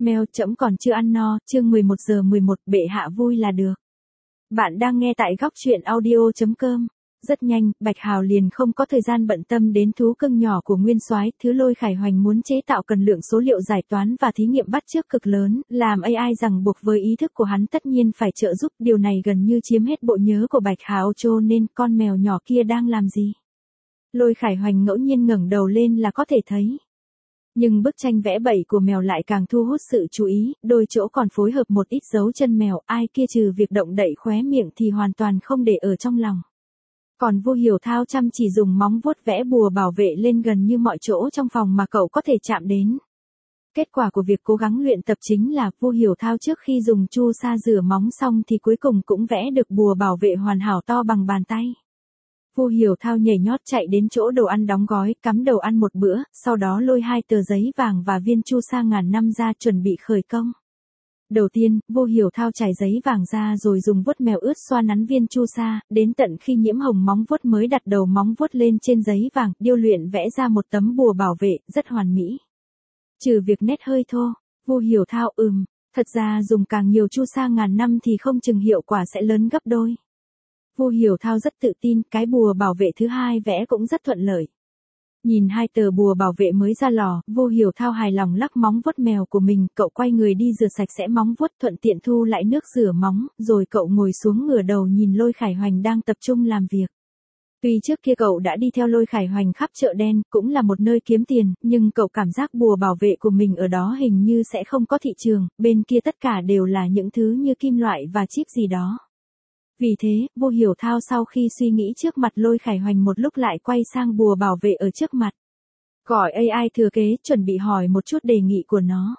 Mèo trẫm còn chưa ăn no, chương 11:11, bệ hạ vui là được. Bạn đang nghe tại góc truyện audio.com. Rất nhanh, Bạch Hào liền không có thời gian bận tâm đến thú cưng nhỏ của Nguyên Soái, thứ Lôi Khải Hoành muốn chế tạo cần lượng số liệu giải toán và thí nghiệm bắt chước cực lớn, làm AI ràng buộc với ý thức của hắn tất nhiên phải trợ giúp, điều này gần như chiếm hết bộ nhớ của Bạch Hào, cho nên con mèo nhỏ kia đang làm gì? Lôi Khải Hoành ngẫu nhiên ngẩng đầu lên là có thể thấy. Nhưng bức tranh vẽ bậy của mèo lại càng thu hút sự chú ý, đôi chỗ còn phối hợp một ít dấu chân mèo, ai kia trừ việc động đậy khóe miệng thì hoàn toàn không để ở trong lòng. Còn Vu Hiểu Thao chăm chỉ dùng móng vuốt vẽ bùa bảo vệ lên gần như mọi chỗ trong phòng mà cậu có thể chạm đến. Kết quả của việc cố gắng luyện tập chính là Vu Hiểu Thao trước khi dùng chu sa rửa móng xong thì cuối cùng cũng vẽ được bùa bảo vệ hoàn hảo to bằng bàn tay. Vu Hiểu Thao nhảy nhót chạy đến chỗ đồ ăn đóng gói, cắm đầu ăn một bữa, sau đó lôi 2 tờ giấy vàng và viên chu sa ngàn năm ra chuẩn bị khởi công. Đầu tiên, Vu Hiểu Thao trải giấy vàng ra rồi dùng vuốt mèo ướt xoa nắn viên chu sa, đến tận khi nhiễm hồng móng vuốt mới đặt đầu móng vuốt lên trên giấy vàng, điêu luyện vẽ ra một tấm bùa bảo vệ, rất hoàn mỹ. Trừ việc nét hơi thô, Vu Hiểu Thao thật ra dùng càng nhiều chu sa ngàn năm thì không chừng hiệu quả sẽ lớn gấp đôi. Vu Hiểu Thao rất tự tin, cái bùa bảo vệ thứ hai vẽ cũng rất thuận lợi. Nhìn 2 tờ bùa bảo vệ mới ra lò, Vu Hiểu Thao hài lòng lắc móng vuốt mèo của mình, cậu quay người đi rửa sạch sẽ móng vuốt, thuận tiện thu lại nước rửa móng, rồi cậu ngồi xuống ngửa đầu nhìn Lôi Khải Hoành đang tập trung làm việc. Tuy trước kia cậu đã đi theo Lôi Khải Hoành khắp chợ đen, cũng là một nơi kiếm tiền, nhưng cậu cảm giác bùa bảo vệ của mình ở đó hình như sẽ không có thị trường, bên kia tất cả đều là những thứ như kim loại và chip gì đó. Vì thế, Vu Hiểu Thao sau khi suy nghĩ trước mặt Lôi Khải Hoành một lúc lại quay sang bùa bảo vệ ở trước mặt. Gọi AI thừa kế, chuẩn bị hỏi một chút đề nghị của nó.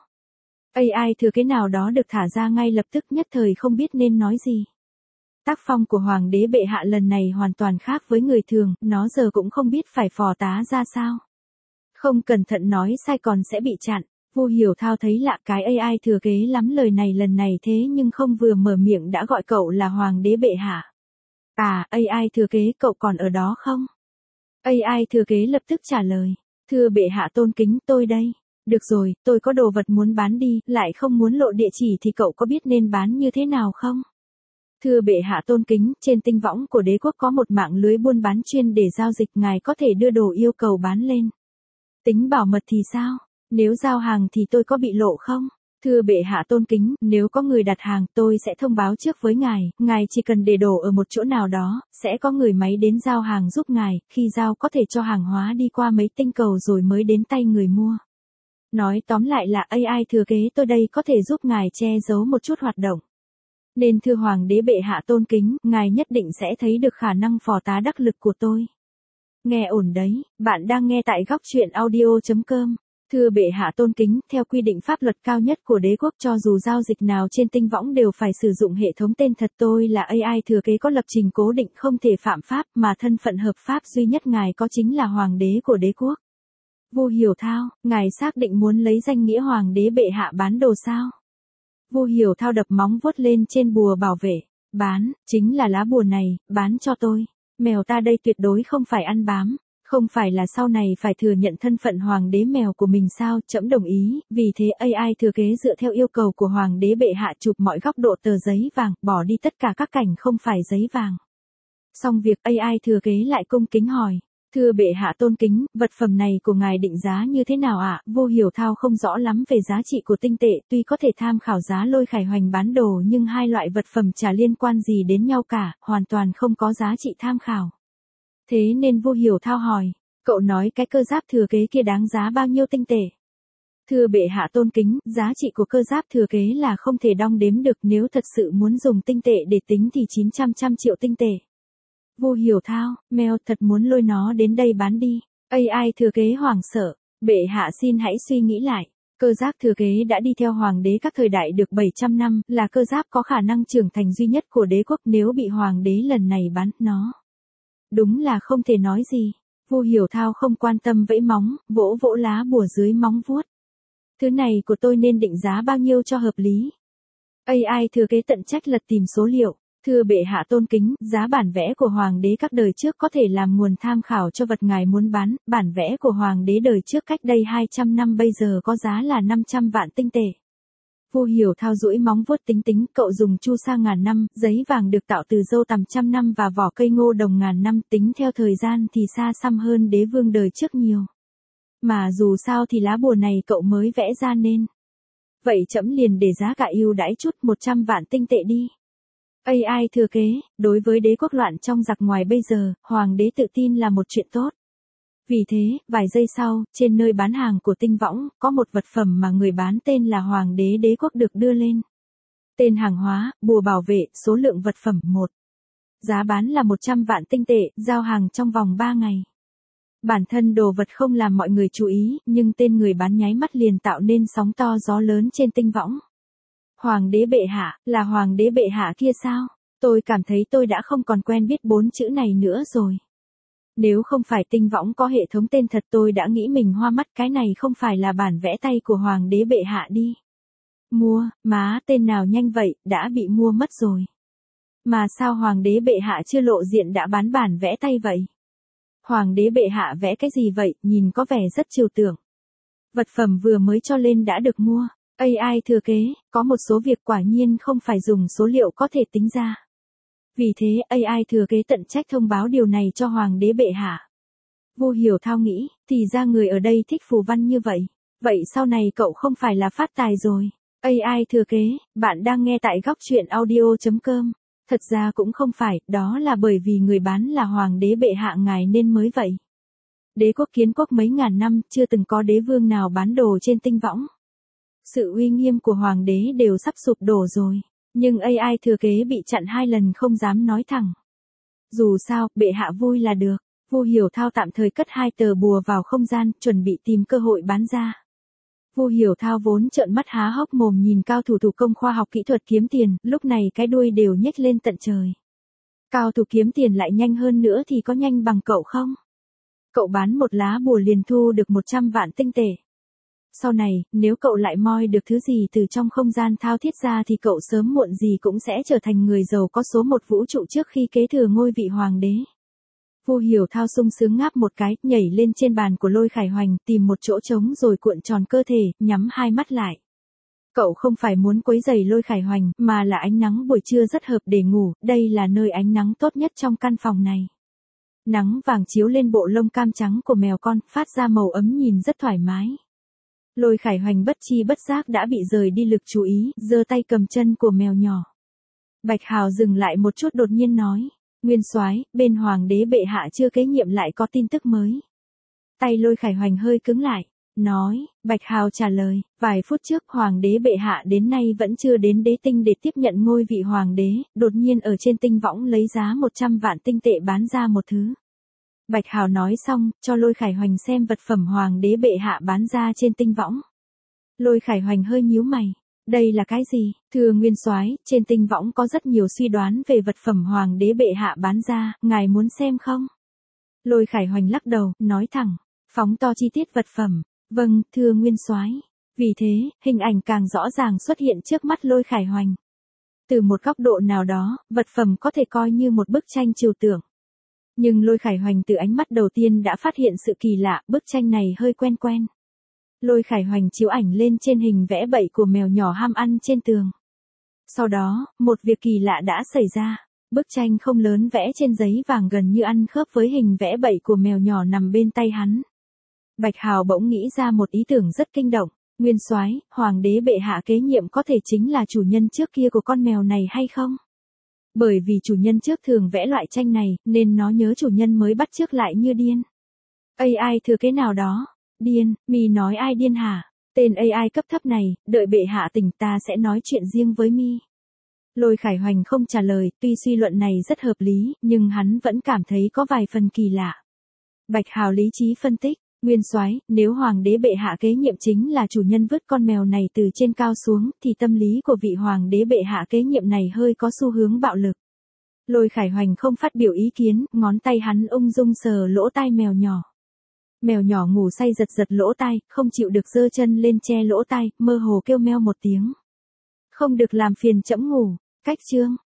AI thừa kế nào đó được thả ra ngay lập tức, nhất thời không biết nên nói gì. Tác phong của Hoàng đế bệ hạ lần này hoàn toàn khác với người thường, nó giờ cũng không biết phải phò tá ra sao. Không cẩn thận nói sai còn sẽ bị chặn. Vu Hiểu Thao thấy lạ, cái AI thừa kế lắm lời này lần này thế nhưng không vừa mở miệng đã gọi cậu là Hoàng đế bệ hạ. À, AI thừa kế, cậu còn ở đó không? AI thừa kế lập tức trả lời. Thưa bệ hạ tôn kính, tôi đây. Được rồi, tôi có đồ vật muốn bán đi, lại không muốn lộ địa chỉ thì cậu có biết nên bán như thế nào không? Thưa bệ hạ tôn kính, trên tinh võng của đế quốc có một mạng lưới buôn bán chuyên để giao dịch, ngài có thể đưa đồ yêu cầu bán lên. Tính bảo mật thì sao? Nếu giao hàng thì tôi có bị lộ không? Thưa bệ hạ tôn kính, nếu có người đặt hàng, tôi sẽ thông báo trước với ngài chỉ cần để đồ ở một chỗ nào đó, sẽ có người máy đến giao hàng giúp ngài, khi giao có thể cho hàng hóa đi qua mấy tinh cầu rồi mới đến tay người mua. Nói tóm lại là AI thừa kế tôi đây có thể giúp ngài che giấu một chút hoạt động. Nên thưa Hoàng đế bệ hạ tôn kính, ngài nhất định sẽ thấy được khả năng phò tá đắc lực của tôi. Nghe ổn đấy, bạn đang nghe tại góc truyện audio.com. Thưa bệ hạ tôn kính, theo quy định pháp luật cao nhất của đế quốc cho dù giao dịch nào trên tinh võng đều phải sử dụng hệ thống tên thật, tôi là AI thừa kế có lập trình cố định không thể phạm pháp, mà thân phận hợp pháp duy nhất ngài có chính là Hoàng đế của đế quốc. Vu Hiểu Thao, ngài xác định muốn lấy danh nghĩa Hoàng đế bệ hạ bán đồ sao? Vu Hiểu Thao đập móng vuốt lên trên bùa bảo vệ. Bán, chính là lá bùa này, bán cho tôi. Mèo ta đây tuyệt đối không phải ăn bám. Không phải là sau này phải thừa nhận thân phận hoàng đế mèo của mình sao? Trẫm đồng ý, vì thế AI thừa kế dựa theo yêu cầu của Hoàng đế bệ hạ chụp mọi góc độ tờ giấy vàng, bỏ đi tất cả các cảnh không phải giấy vàng. Xong việc AI thừa kế lại cung kính hỏi. Thưa bệ hạ tôn kính, vật phẩm này của ngài định giá như thế nào ạ? Vu Hiểu Thao không rõ lắm về giá trị của tinh tệ, tuy có thể tham khảo giá Lôi Khải Hoành bán đồ nhưng hai loại vật phẩm chả liên quan gì đến nhau cả, hoàn toàn không có giá trị tham khảo. Thế nên Vu Hiểu Thao hỏi, cậu nói cái cơ giáp thừa kế kia đáng giá bao nhiêu tinh tệ? Thưa bệ hạ tôn kính, giá trị của cơ giáp thừa kế là không thể đong đếm được, nếu thật sự muốn dùng tinh tệ để tính thì 900 triệu tinh tệ. Vu Hiểu Thao, mèo thật muốn lôi nó đến đây bán đi. AI thừa kế hoảng sợ, bệ hạ xin hãy suy nghĩ lại. Cơ giáp thừa kế đã đi theo hoàng đế các thời đại được 700 năm, là cơ giáp có khả năng trưởng thành duy nhất của đế quốc, nếu bị hoàng đế lần này bán nó. Đúng là không thể nói gì. Vu Hiểu Thao không quan tâm vẫy móng, vỗ vỗ lá bùa dưới móng vuốt. Thứ này của tôi nên định giá bao nhiêu cho hợp lý? AI thừa kế tận trách lật tìm số liệu. Thưa bệ hạ tôn kính, giá bản vẽ của hoàng đế các đời trước có thể làm nguồn tham khảo cho vật ngài muốn bán, bản vẽ của hoàng đế đời trước cách đây 200 năm bây giờ có giá là 500 vạn tinh tệ. Vu Hiểu Thao duỗi móng vuốt tính tính, cậu dùng chu sa ngàn năm, giấy vàng được tạo từ dâu tằm trăm năm và vỏ cây ngô đồng ngàn năm, tính theo thời gian thì xa xăm hơn đế vương đời trước nhiều. Mà dù sao thì lá bùa này cậu mới vẽ ra nên. Vậy trẫm liền để giá cả ưu đãi chút 100 vạn tinh tệ đi. AI thừa kế, đối với đế quốc loạn trong giặc ngoài bây giờ, hoàng đế tự tin là một chuyện tốt. Vì thế, vài giây sau, trên nơi bán hàng của Tinh Võng, có một vật phẩm mà người bán tên là Hoàng đế đế quốc được đưa lên. Tên hàng hóa, bùa bảo vệ, số lượng vật phẩm 1. Giá bán là 100 vạn tinh tệ, giao hàng trong vòng 3 ngày. Bản thân đồ vật không làm mọi người chú ý, nhưng tên người bán nháy mắt liền tạo nên sóng to gió lớn trên Tinh Võng. Hoàng đế bệ hạ, là hoàng đế bệ hạ kia sao? Tôi cảm thấy tôi đã không còn quen biết 4 chữ này nữa rồi. Nếu không phải Tinh Võng có hệ thống tên thật tôi đã nghĩ mình hoa mắt, cái này không phải là bản vẽ tay của hoàng đế bệ hạ đi. Mua, má tên nào nhanh vậy, đã bị mua mất rồi. Mà sao hoàng đế bệ hạ chưa lộ diện đã bán bản vẽ tay vậy? Hoàng đế bệ hạ vẽ cái gì vậy, nhìn có vẻ rất trừu tượng. Vật phẩm vừa mới cho lên đã được mua. AI thừa kế, có một số việc quả nhiên không phải dùng số liệu có thể tính ra. Vì thế AI thừa kế tận trách thông báo điều này cho hoàng đế bệ hạ. Vu Hiểu Thao nghĩ, thì ra người ở đây thích phù văn như vậy. Vậy sau này cậu không phải là phát tài rồi. AI thừa kế, bạn đang nghe tại góc truyện audio.com. Thật ra cũng không phải, đó là bởi vì người bán là hoàng đế bệ hạ ngài nên mới vậy. Đế quốc kiến quốc mấy ngàn năm, chưa từng có đế vương nào bán đồ trên Tinh Võng. Sự uy nghiêm của hoàng đế đều sắp sụp đổ rồi. Nhưng AI thừa kế bị chặn 2 lần không dám nói thẳng. Dù sao, bệ hạ vui là được. Vu Hiểu Thao tạm thời cất 2 tờ bùa vào không gian, chuẩn bị tìm cơ hội bán ra. Vu Hiểu Thao vốn trợn mắt há hốc mồm nhìn cao thủ thủ công khoa học kỹ thuật kiếm tiền, lúc này cái đuôi đều nhếch lên tận trời. Cao thủ kiếm tiền lại nhanh hơn nữa thì có nhanh bằng cậu không? Cậu bán một lá bùa liền thu được 100 vạn tinh tệ. Sau này, nếu cậu lại moi được thứ gì từ trong không gian thao thiết ra thì cậu sớm muộn gì cũng sẽ trở thành người giàu có số 1 vũ trụ trước khi kế thừa ngôi vị hoàng đế. Vu Hiểu Thao sung sướng ngáp một cái, nhảy lên trên bàn của Lôi Khải Hoành, tìm một chỗ trống rồi cuộn tròn cơ thể, nhắm 2 mắt lại. Cậu không phải muốn quấy rầy Lôi Khải Hoành, mà là ánh nắng buổi trưa rất hợp để ngủ, đây là nơi ánh nắng tốt nhất trong căn phòng này. Nắng vàng chiếu lên bộ lông cam trắng của mèo con, phát ra màu ấm nhìn rất thoải mái. Lôi Khải Hoành bất chi bất giác đã bị rời đi lực chú ý, giơ tay cầm chân của mèo nhỏ. Bạch Hào dừng lại một chút đột nhiên nói, Nguyên Soái, bên hoàng đế bệ hạ chưa kế nhiệm lại có tin tức mới. Tay Lôi Khải Hoành hơi cứng lại, nói, Bạch Hào trả lời, vài phút trước hoàng đế bệ hạ đến nay vẫn chưa đến đế tinh để tiếp nhận ngôi vị hoàng đế, đột nhiên ở trên Tinh Võng lấy giá 100 vạn tinh tệ bán ra một thứ. Bạch Hào nói xong, cho Lôi Khải Hoành xem vật phẩm hoàng đế bệ hạ bán ra trên Tinh Võng. Lôi Khải Hoành hơi nhíu mày. Đây là cái gì? Thưa Nguyên Soái, trên Tinh Võng có rất nhiều suy đoán về vật phẩm hoàng đế bệ hạ bán ra, ngài muốn xem không? Lôi Khải Hoành lắc đầu, nói thẳng, phóng to chi tiết vật phẩm. Vâng, thưa Nguyên Soái. Vì thế, hình ảnh càng rõ ràng xuất hiện trước mắt Lôi Khải Hoành. Từ một góc độ nào đó, vật phẩm có thể coi như một bức tranh trừu tượng. Nhưng Lôi Khải Hoành từ ánh mắt đầu tiên đã phát hiện sự kỳ lạ, bức tranh này hơi quen quen. Lôi Khải Hoành chiếu ảnh lên trên hình vẽ bậy của mèo nhỏ ham ăn trên tường. Sau đó, một việc kỳ lạ đã xảy ra. Bức tranh không lớn vẽ trên giấy vàng gần như ăn khớp với hình vẽ bậy của mèo nhỏ nằm bên tay hắn. Bạch Hào bỗng nghĩ ra một ý tưởng rất kinh động. Nguyên Soái, hoàng đế bệ hạ kế nhiệm có thể chính là chủ nhân trước kia của con mèo này hay không? Bởi vì chủ nhân trước thường vẽ loại tranh này, nên nó nhớ chủ nhân mới bắt chước lại như điên. AI thừa kế nào đó? Điên, mi nói ai điên hả? Tên AI cấp thấp này, đợi bệ hạ tỉnh ta sẽ nói chuyện riêng với mi. Lôi Khải Hoành không trả lời, tuy suy luận này rất hợp lý, nhưng hắn vẫn cảm thấy có vài phần kỳ lạ. Bạch Hào lý trí phân tích, Nguyên Soái, nếu hoàng đế bệ hạ kế nhiệm chính là chủ nhân vứt con mèo này từ trên cao xuống, thì tâm lý của vị hoàng đế bệ hạ kế nhiệm này hơi có xu hướng bạo lực. Lôi Khải Hoành không phát biểu ý kiến, ngón tay hắn ung dung sờ lỗ tai mèo nhỏ. Mèo nhỏ ngủ say giật giật lỗ tai, không chịu được giơ chân lên che lỗ tai, mơ hồ kêu meo một tiếng. Không được làm phiền trẫm ngủ. Cách chương